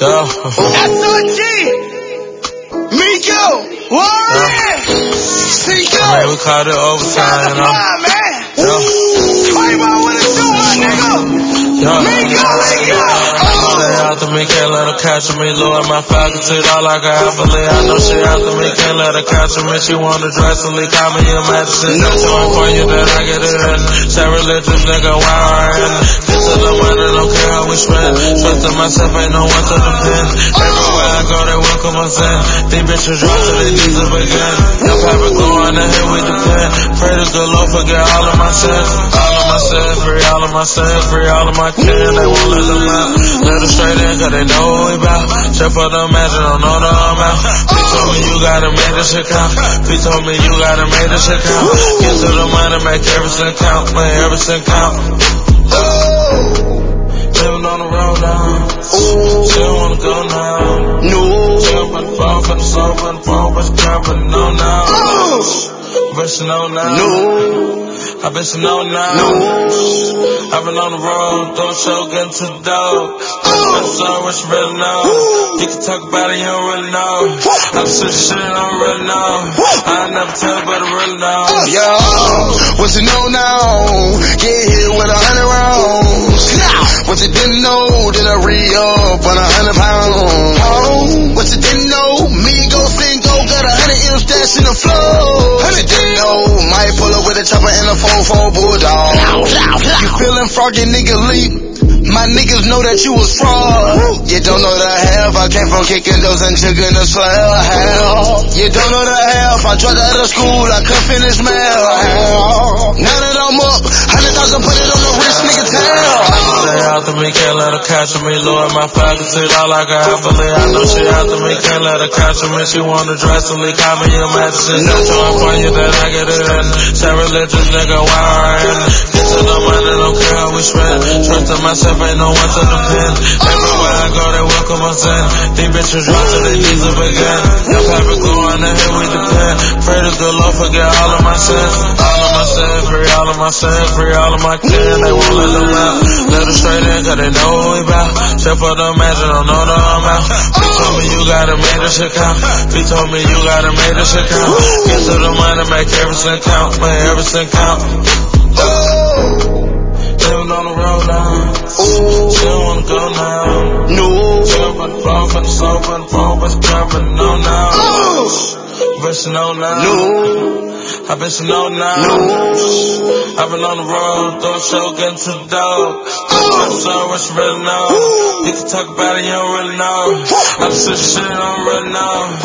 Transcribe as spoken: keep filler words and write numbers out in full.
Yo. S O G. Miko. Warren. Seiko. Man, we called it overtime, you know. Man. Yo. Quavo, what it do, my nigga? Yo. Miko, Miko. Stay after me, can't let her capture me. Lower my faculty, all like a athlete. I know she after me, can't let her capture me. She wanna dress and leak, call me a medicine. That's so important that I get it in. Say religious nigga, why I in? Get to the money, don't care how we spend. Trust in myself, ain't no one to depend. Everywhere I go, they welcome us in. These bitches drop to their knees to begin. No paper going ahead, we depend. Pray to the Lord, forget all of my sins. All of my sins, free all of my sins, free all of my kin. They won't let them out. Let them straight in, cause they know what we bout. Check for the imagine, don't know the amount. P told me you gotta make this shit count. P told me you gotta make this shit count. Get to the money, make every cent count. Make every cent count. Living on the road now. She don't wanna go now. No. She up on the phone, for the soul, for the phone, but she can't put it on now. But she know now. No. I bet she know now. No. I've been on the road, don't show, getting to the door. I'm sorry what you really know. You can talk about it, you don't really know. I'm such shit, I don't really know. I never tell, but I really know. Yeah, what you know now? Get hit with a hundred rounds. What you didn't know, did I re-up on a hundred pounds? Oh, what you didn't know? Me go Cinco, got a hundred M stash in the flow. What you didn't know? Might pull up with a chopper and a four four bulldog. You feeling froggy, nigga leap? My niggas know that you was fraud. You don't know the half. I came from kicking those and chicken the slab. Hell, you don't know the half. I dropped out of school. I couldn't finish mail. Hell, now that I'm up, hundred thousand, put it on the wrist, nigga tail. Stay after me, can't let her capture me. Lower my faculty, all like a athlete. I know she after me, can't let her capture me. She wanna dress and leak, call me a medicine. That's so important that I get it in. Say religious nigga, why I in? Get to the money, don't care how we spend. Trust in myself, ain't no one to depend. Everywhere I go, they welcome us in. These bitches drop to their knees to begin. No paper going ahead, we depend. Pray to the Lord, forget all of my sins. All of my sins, free all of my sins, free all of my kin. They won't let them out. Let them straight in, cause they know what we bout. Check for the imagine, don't know the amount. P told me you gotta make this shit count. P told me you gotta make this shit count. Get to the money, make every cent count. Make every cent count. Living on the road now. She don't wanna go now. No. She up on the phone, for the soul, for the phone, but she can't put it on now. But she know now. No. I bet she know now. No. I've been on the road, don't show, getting to the door. I'm sorry what you really know. You can talk about it, you don't really know. I'm such shit, I don't really know.